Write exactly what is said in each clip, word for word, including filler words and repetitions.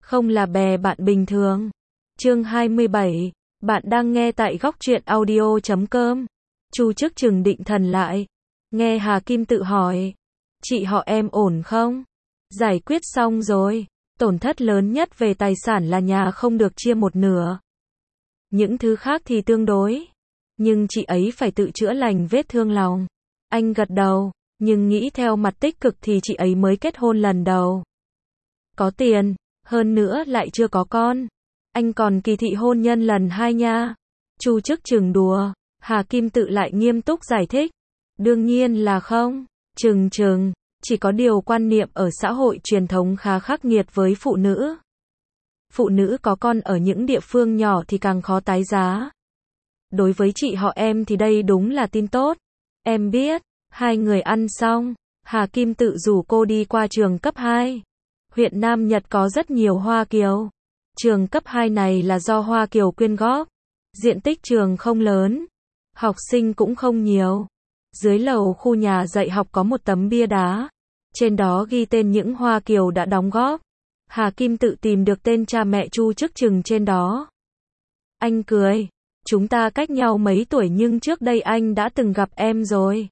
không là bè bạn bình thường. Chương hai mươi bảy, bạn đang nghe tại góc truyện audio chấm com. Chu Chức Chừng định thần lại, nghe Hà Kim tự hỏi, chị họ em ổn không? Giải quyết xong rồi, tổn thất lớn nhất về tài sản là nhà không được chia một nửa. Những thứ khác thì tương đối, nhưng chị ấy phải tự chữa lành vết thương lòng. Anh gật đầu, nhưng nghĩ theo mặt tích cực thì chị ấy mới kết hôn lần đầu. Có tiền, hơn nữa lại chưa có con. Anh còn kỳ thị hôn nhân lần hai nha. Chu Chức Chừng đùa, Hà Kim tự lại nghiêm túc giải thích. Đương nhiên là không, Chừng Chừng, chỉ có điều quan niệm ở xã hội truyền thống khá khắc nghiệt với phụ nữ. Phụ nữ có con ở những địa phương nhỏ thì càng khó tái giá. Đối với chị họ em thì đây đúng là tin tốt. Em biết. Hai người ăn xong, Hà Kim tự rủ cô đi qua trường cấp hai. Huyện Nam Nhật có rất nhiều Hoa Kiều. Trường cấp hai này là do Hoa Kiều quyên góp. Diện tích trường không lớn, học sinh cũng không nhiều. Dưới lầu khu nhà dạy học có một tấm bia đá. Trên đó ghi tên những Hoa Kiều đã đóng góp. Hà Kim tự tìm được tên cha mẹ Chu Chức Chừng trên đó. Anh cười, chúng ta cách nhau mấy tuổi nhưng trước đây anh đã từng gặp em rồi.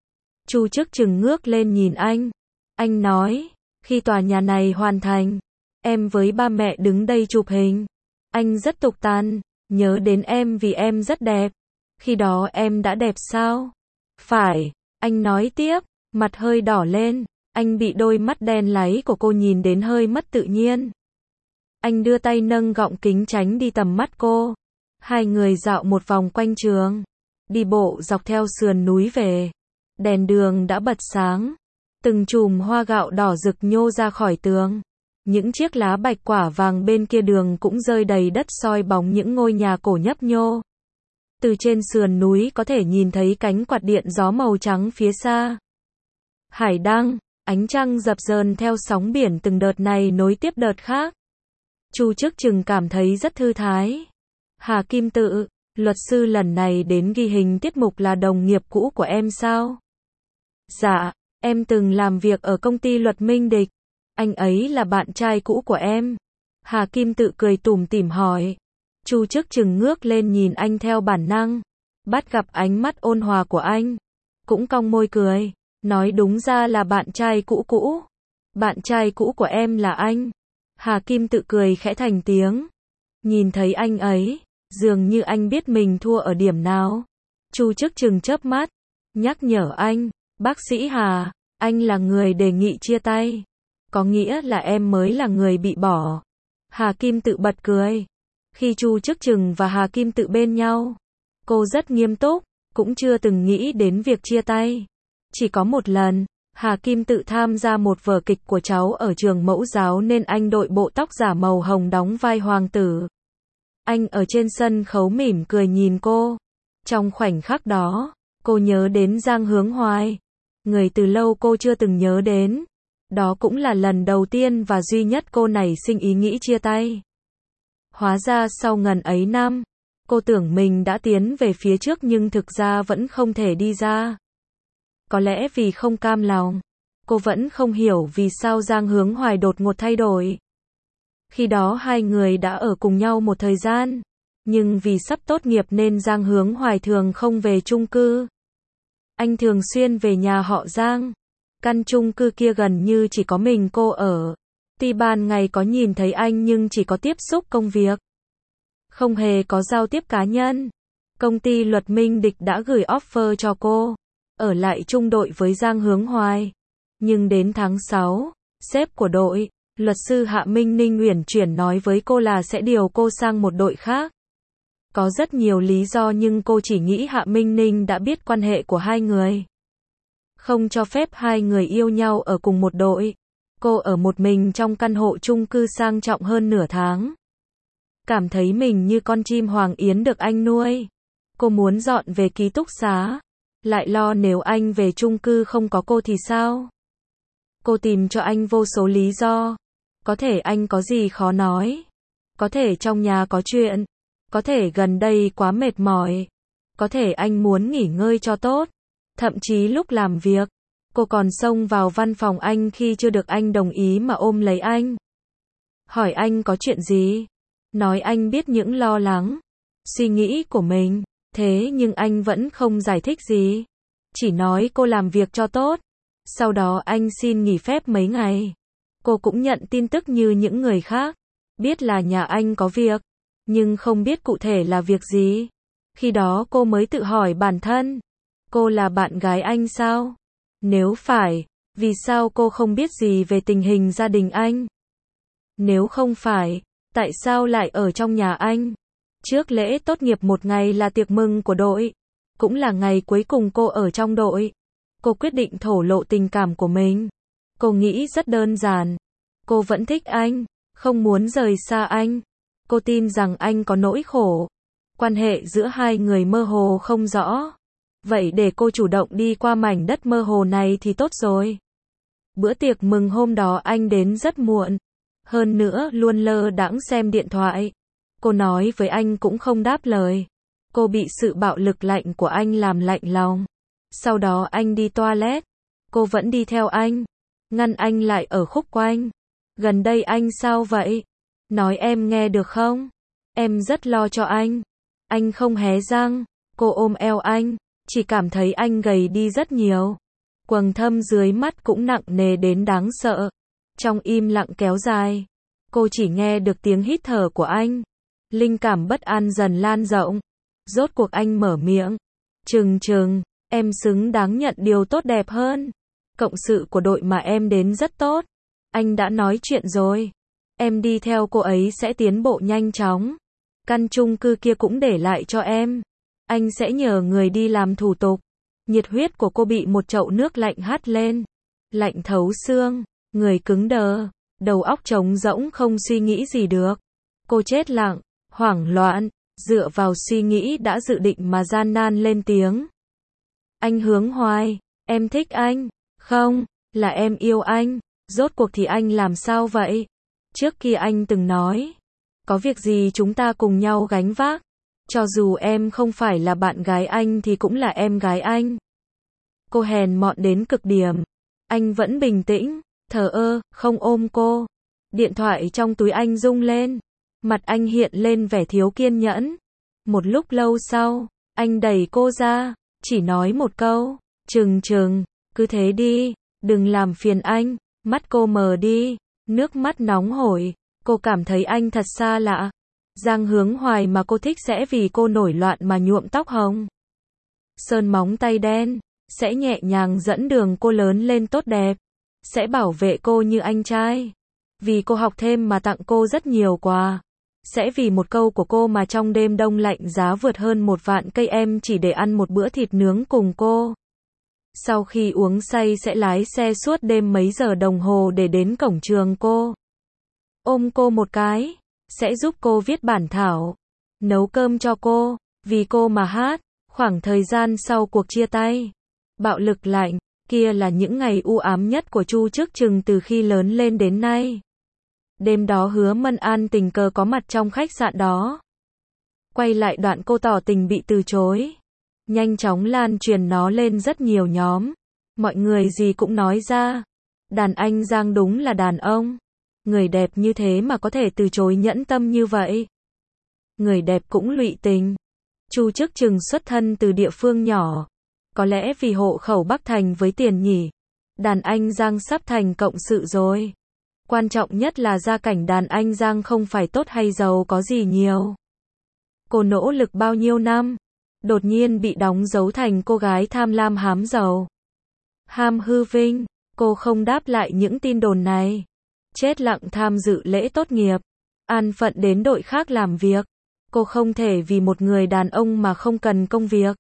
Chu Chức Chừng ngước lên nhìn anh. Anh nói, khi tòa nhà này hoàn thành, em với ba mẹ đứng đây chụp hình. Anh rất tục tằn, nhớ đến em vì em rất đẹp. Khi đó em đã đẹp sao? Phải, anh nói tiếp, mặt hơi đỏ lên. Anh bị đôi mắt đen láy của cô nhìn đến hơi mất tự nhiên. Anh đưa tay nâng gọng kính tránh đi tầm mắt cô. Hai người dạo một vòng quanh trường, đi bộ dọc theo sườn núi về. Đèn đường đã bật sáng, từng chùm hoa gạo đỏ rực nhô ra khỏi tường. Những chiếc lá bạch quả vàng bên kia đường cũng rơi đầy đất soi bóng những ngôi nhà cổ nhấp nhô. Từ trên sườn núi có thể nhìn thấy cánh quạt điện gió màu trắng phía xa. Hải đăng, ánh trăng dập dờn theo sóng biển từng đợt này nối tiếp đợt khác. Chu Chức Chừng cảm thấy rất thư thái. Hà Kim tự, luật sư lần này đến ghi hình tiết mục là đồng nghiệp cũ của em sao? Dạ, em từng làm việc ở công ty luật Minh Địch. Anh ấy là bạn trai cũ của em. Hà Kim tự cười tủm tỉm hỏi. Chu Chức Chừng ngước lên nhìn anh theo bản năng. Bắt gặp ánh mắt ôn hòa của anh, cũng cong môi cười. Nói đúng ra là bạn trai cũ cũ. Bạn trai cũ của em là anh. Hà Kim tự cười khẽ thành tiếng. Nhìn thấy anh ấy, dường như anh biết mình thua ở điểm nào. Chu Chức Chừng chớp mắt, nhắc nhở anh. Bác sĩ Hà, anh là người đề nghị chia tay. Có nghĩa là em mới là người bị bỏ. Hà Kim tự bật cười. Khi Chu Chức Chừng và Hà Kim tự bên nhau, cô rất nghiêm túc, cũng chưa từng nghĩ đến việc chia tay. Chỉ có một lần, Hà Kim tự tham gia một vở kịch của cháu ở trường mẫu giáo nên anh đội bộ tóc giả màu hồng đóng vai hoàng tử. Anh ở trên sân khấu mỉm cười nhìn cô. Trong khoảnh khắc đó, cô nhớ đến Giang Hướng Hoài. Người từ lâu cô chưa từng nhớ đến. Đó cũng là lần đầu tiên và duy nhất cô nảy sinh ý nghĩ chia tay. Hóa ra sau ngần ấy năm, cô tưởng mình đã tiến về phía trước nhưng thực ra vẫn không thể đi ra. Có lẽ vì không cam lòng, cô vẫn không hiểu vì sao Giang Hướng Hoài đột ngột thay đổi. Khi đó hai người đã ở cùng nhau một thời gian, nhưng vì sắp tốt nghiệp nên Giang Hướng Hoài thường không về chung cư. Anh thường xuyên về nhà họ Giang. Căn chung cư kia gần như chỉ có mình cô ở. Tuy ban ngày có nhìn thấy anh nhưng chỉ có tiếp xúc công việc, không hề có giao tiếp cá nhân. Công ty luật Minh Địch đã gửi offer cho cô ở lại chung đội với Giang Hướng Hoài. Nhưng đến tháng sáu, sếp của đội, luật sư Hạ Minh Ninh uyển chuyển nói với cô là sẽ điều cô sang một đội khác. Có rất nhiều lý do nhưng cô chỉ nghĩ Hạ Minh Ninh đã biết quan hệ của hai người, không cho phép hai người yêu nhau ở cùng một đội. Cô ở một mình trong căn hộ chung cư sang trọng hơn nửa tháng. Cảm thấy mình như con chim hoàng yến được anh nuôi. Cô muốn dọn về ký túc xá. Lại lo nếu anh về chung cư không có cô thì sao? Cô tìm cho anh vô số lý do. Có thể anh có gì khó nói. Có thể trong nhà có chuyện. Có thể gần đây quá mệt mỏi. Có thể anh muốn nghỉ ngơi cho tốt. Thậm chí lúc làm việc, cô còn xông vào văn phòng anh khi chưa được anh đồng ý mà ôm lấy anh. hỏi anh có chuyện gì. Nói anh biết những lo lắng, suy nghĩ của mình. Thế nhưng anh vẫn không giải thích gì. Chỉ nói cô làm việc cho tốt. Sau đó anh xin nghỉ phép mấy ngày. Cô cũng nhận tin tức như những người khác. Biết là nhà anh có việc, nhưng không biết cụ thể là việc gì. Khi đó cô mới tự hỏi bản thân. Cô là bạn gái anh sao? Nếu phải, vì sao cô không biết gì về tình hình gia đình anh? Nếu không phải, tại sao lại ở trong nhà anh? Trước lễ tốt nghiệp một ngày là tiệc mừng của đội. Cũng là ngày cuối cùng cô ở trong đội. Cô quyết định thổ lộ tình cảm của mình. Cô nghĩ rất đơn giản. Cô vẫn thích anh, không muốn rời xa anh. Cô tin rằng anh có nỗi khổ. Quan hệ giữa hai người mơ hồ không rõ. Vậy để cô chủ động đi qua mảnh đất mơ hồ này thì tốt rồi. Bữa tiệc mừng hôm đó anh đến rất muộn. Hơn nữa luôn lơ đãng xem điện thoại. Cô nói với anh cũng không đáp lời. Cô bị sự bạo lực lạnh của anh làm lạnh lòng. Sau đó anh đi toilet. Cô vẫn đi theo anh. Ngăn anh lại ở khúc quanh. Gần đây anh sao vậy? Nói em nghe được không? Em rất lo cho anh. Anh không hé răng. Cô ôm eo anh. Chỉ cảm thấy anh gầy đi rất nhiều. Quầng thâm dưới mắt cũng nặng nề đến đáng sợ. Trong im lặng kéo dài, cô chỉ nghe được tiếng hít thở của anh. Linh cảm bất an dần lan rộng. Rốt cuộc anh mở miệng. Trừng trừng, em xứng đáng nhận điều tốt đẹp hơn. Cộng sự của đội mà em đến rất tốt. Anh đã nói chuyện rồi. Em đi theo cô ấy sẽ tiến bộ nhanh chóng. Căn chung cư kia cũng để lại cho em. Anh sẽ nhờ người đi làm thủ tục. Nhiệt huyết của cô bị một chậu nước lạnh hắt lên. Lạnh thấu xương, người cứng đờ, đầu óc trống rỗng không suy nghĩ gì được. Cô chết lặng, hoảng loạn, dựa vào suy nghĩ đã dự định mà gian nan lên tiếng. Anh Hướng Hoài, em thích anh. Không, là em yêu anh. Rốt cuộc thì anh làm sao vậy? Trước kia anh từng nói, có việc gì chúng ta cùng nhau gánh vác. Cho dù em không phải là bạn gái anh thì cũng là em gái anh. Cô hèn mọn đến cực điểm. Anh vẫn bình tĩnh, thờ ơ, không ôm cô. Điện thoại trong túi anh rung lên. Mặt anh hiện lên vẻ thiếu kiên nhẫn. Một lúc lâu sau, anh đẩy cô ra, chỉ nói một câu, Trừng trừng, cứ thế đi, đừng làm phiền anh. Mắt cô mờ đi, nước mắt nóng hổi. Cô cảm thấy anh thật xa lạ. Giang Hướng Hoài mà cô thích sẽ vì cô nổi loạn mà nhuộm tóc hồng, sơn móng tay đen, sẽ nhẹ nhàng dẫn đường cô lớn lên tốt đẹp, sẽ bảo vệ cô như anh trai, vì cô học thêm mà tặng cô rất nhiều quà, sẽ vì một câu của cô mà trong đêm đông lạnh giá vượt hơn một vạn cây em chỉ để ăn một bữa thịt nướng cùng cô. Sau khi uống say sẽ lái xe suốt đêm mấy giờ đồng hồ để đến cổng trường cô, ôm cô một cái, sẽ giúp cô viết bản thảo, nấu cơm cho cô, vì cô mà hát. Khoảng thời gian sau cuộc chia tay, bạo lực lạnh, kia là những ngày u ám nhất của Chu Trước Chừng từ khi lớn lên đến nay. Đêm đó Hứa Mân An tình cờ có mặt trong khách sạn đó. Quay lại đoạn cô tỏ tình bị từ chối. Nhanh chóng lan truyền nó lên rất nhiều nhóm. Mọi người gì cũng nói ra. Đàn anh Giang đúng là đàn ông. Người đẹp như thế mà có thể từ chối nhẫn tâm như vậy. Người đẹp cũng lụy tình. Chu Trước Chừng xuất thân từ địa phương nhỏ. Có lẽ vì hộ khẩu Bắc Thành với tiền nhỉ. Đàn anh Giang sắp thành cộng sự rồi. Quan trọng nhất là gia cảnh đàn anh Giang không phải tốt hay giàu có gì nhiều. Cô nỗ lực bao nhiêu năm, đột nhiên bị đóng dấu thành cô gái tham lam hám giàu, ham hư vinh. Cô không đáp lại những tin đồn này. Chết lặng tham dự lễ tốt nghiệp. An phận đến đội khác làm việc. Cô không thể vì một người đàn ông mà không cần công việc.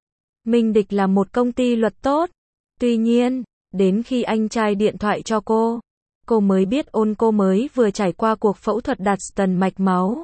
Minh Địch là một công ty luật tốt. Tuy nhiên, đến khi anh trai điện thoại cho cô, cô mới biết ôn cô mới vừa trải qua cuộc phẫu thuật đặt stent mạch máu.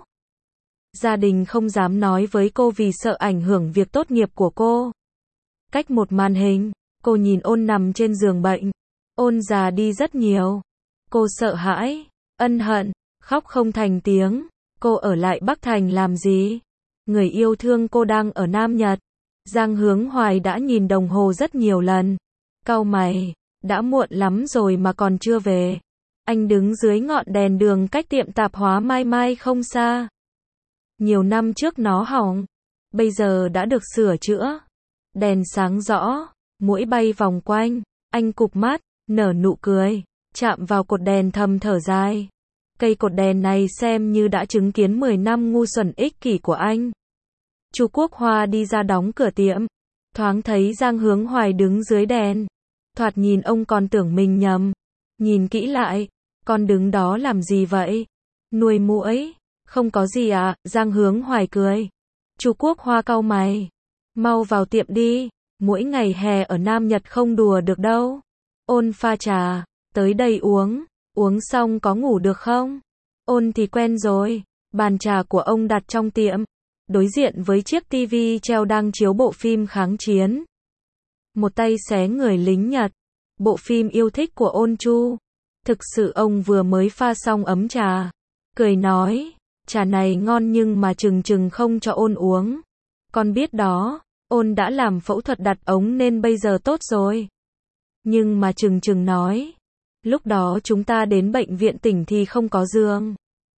Gia đình không dám nói với cô vì sợ ảnh hưởng việc tốt nghiệp của cô. Cách một màn hình, cô nhìn ôn nằm trên giường bệnh. Ôn già đi rất nhiều. Cô sợ hãi, ân hận, khóc không thành tiếng. Cô ở lại Bắc Thành làm gì? Người yêu thương cô đang ở Nam Nhật. Giang Hướng Hoài đã nhìn đồng hồ rất nhiều lần. Cau mày, đã muộn lắm rồi mà còn chưa về. Anh đứng dưới ngọn đèn đường cách tiệm tạp hóa Mai Mai không xa. Nhiều năm trước nó hỏng, bây giờ đã được sửa chữa. Đèn sáng rõ, muỗi bay vòng quanh, anh cụp mắt, nở nụ cười, chạm vào cột đèn thầm thở dài. Cây cột đèn này xem như đã chứng kiến mười năm ngu xuẩn ích kỷ của anh. Chu Quốc Hoa đi ra đóng cửa tiệm, thoáng thấy Giang Hướng Hoài đứng dưới đèn. Thoạt nhìn ông còn tưởng mình nhầm. Nhìn kỹ lại, con đứng đó làm gì vậy? Nuôi muỗi? Không có gì ạ, à? Giang Hướng Hoài cười. Chu Quốc Hoa cau mày. Mau vào tiệm đi, mỗi ngày hè ở Nam Nhật không đùa được đâu. Ôn pha trà, tới đây uống, uống xong có ngủ được không? Ôn thì quen rồi, bàn trà của ông đặt trong tiệm, đối diện với chiếc tivi treo đang chiếu bộ phim kháng chiến. Một tay xé người lính Nhật, bộ phim yêu thích của Ôn Chu. Thực sự ông vừa mới pha xong ấm trà, cười nói, trà này ngon nhưng mà chừng chừng không cho Ôn uống. Con biết đó, Ôn đã làm phẫu thuật đặt ống nên bây giờ tốt rồi. Nhưng mà chừng chừng nói, lúc đó chúng ta đến bệnh viện tỉnh thì không có giường,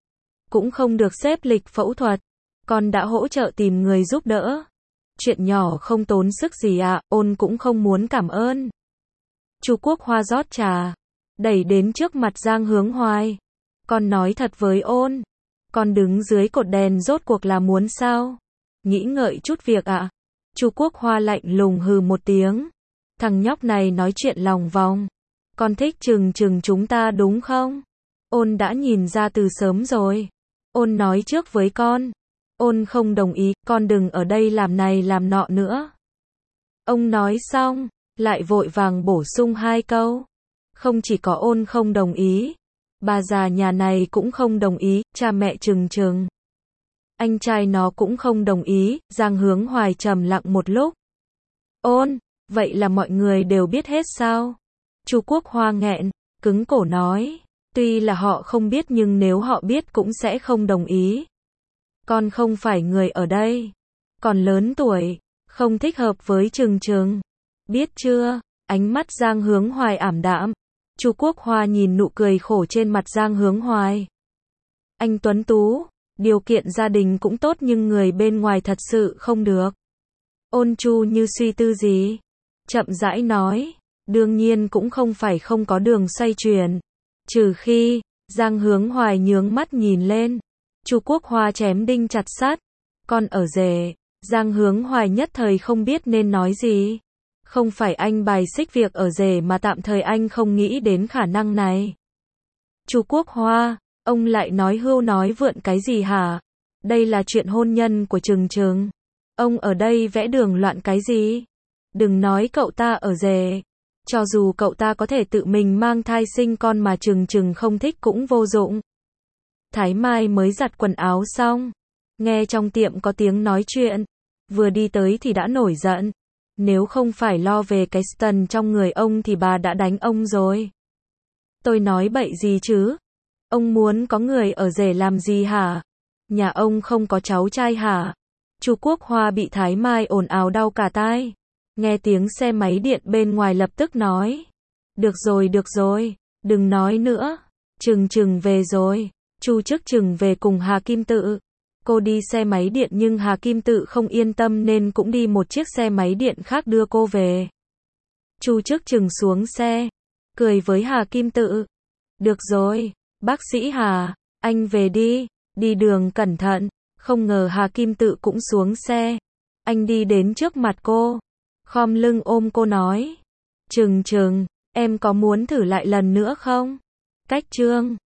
cũng không được xếp lịch phẫu thuật, con đã hỗ trợ tìm người giúp đỡ. Chuyện nhỏ không tốn sức gì ạ, à, Ôn cũng không muốn cảm ơn. Chu Quốc Hoa rót trà, đẩy đến trước mặt Giang Hướng Hoài. Con nói thật với Ôn, con đứng dưới cột đèn rốt cuộc là muốn sao? Nghĩ ngợi chút việc ạ. À? Chu Quốc Hoa lạnh lùng hừ một tiếng. Thằng nhóc này nói chuyện lòng vòng. Con thích chừng chừng chúng ta đúng không? Ôn đã nhìn ra từ sớm rồi. Ôn nói trước với con. Ôn không đồng ý, con đừng ở đây làm này làm nọ nữa. Ông nói xong, lại vội vàng bổ sung hai câu. Không chỉ có Ôn không đồng ý, bà già nhà này cũng không đồng ý, cha mẹ chừng chừng. Anh trai nó cũng không đồng ý. Giang Hướng Hoài trầm lặng một lúc. Ôn, vậy là mọi người đều biết hết sao? Chu Quốc Hoa nghẹn, cứng cổ nói, tuy là họ không biết nhưng nếu họ biết cũng sẽ không đồng ý. Con không phải người ở đây, còn lớn tuổi, không thích hợp với Trừng Trừng. Biết chưa? Ánh mắt Giang Hướng Hoài ảm đạm. Chu Quốc Hoa nhìn nụ cười khổ trên mặt Giang Hướng Hoài. Anh tuấn tú, điều kiện gia đình cũng tốt nhưng người bên ngoài thật sự không được. Ôn Chu như suy tư gì, chậm rãi nói, đương nhiên cũng không phải không có đường xoay chuyển. Trừ khi, Giang Hướng Hoài nhướng mắt nhìn lên. Chu Quốc Hoa chém đinh chặt sắt. Con ở rể. Giang Hướng Hoài nhất thời không biết nên nói gì. Không phải anh bài xích việc ở rể mà tạm thời anh không nghĩ đến khả năng này. Chu Quốc Hoa, ông lại nói hưu nói vượn cái gì hả? Đây là chuyện hôn nhân của Trừng Trừng. Ông ở đây vẽ đường loạn cái gì? Đừng nói cậu ta ở rể. Cho dù cậu ta có thể tự mình mang thai sinh con mà Trừng Trừng không thích cũng vô dụng. Thái Mai mới giặt quần áo xong, nghe trong tiệm có tiếng nói chuyện, vừa đi tới thì đã nổi giận. Nếu không phải lo về cái stun trong người ông thì bà đã đánh ông rồi. Tôi nói bậy gì chứ? Ông muốn có người ở rể làm gì hả? Nhà ông không có cháu trai hả? Chu Quốc Hoa bị Thái Mai ồn ào đau cả tai. Nghe tiếng xe máy điện bên ngoài lập tức nói. Được rồi được rồi, đừng nói nữa. Trừng Trừng về rồi. Chu Chức Trừng về cùng Hà Kim Tự. Cô đi xe máy điện nhưng Hà Kim Tự không yên tâm nên cũng đi một chiếc xe máy điện khác đưa cô về. Chu Chức Trừng xuống xe, cười với Hà Kim Tự. Được rồi, bác sĩ Hà, anh về đi, đi đường cẩn thận. Không ngờ Hà Kim Tự cũng xuống xe. Anh đi đến trước mặt cô, khom lưng ôm cô nói. Trừng Trừng, em có muốn thử lại lần nữa không? Cách chương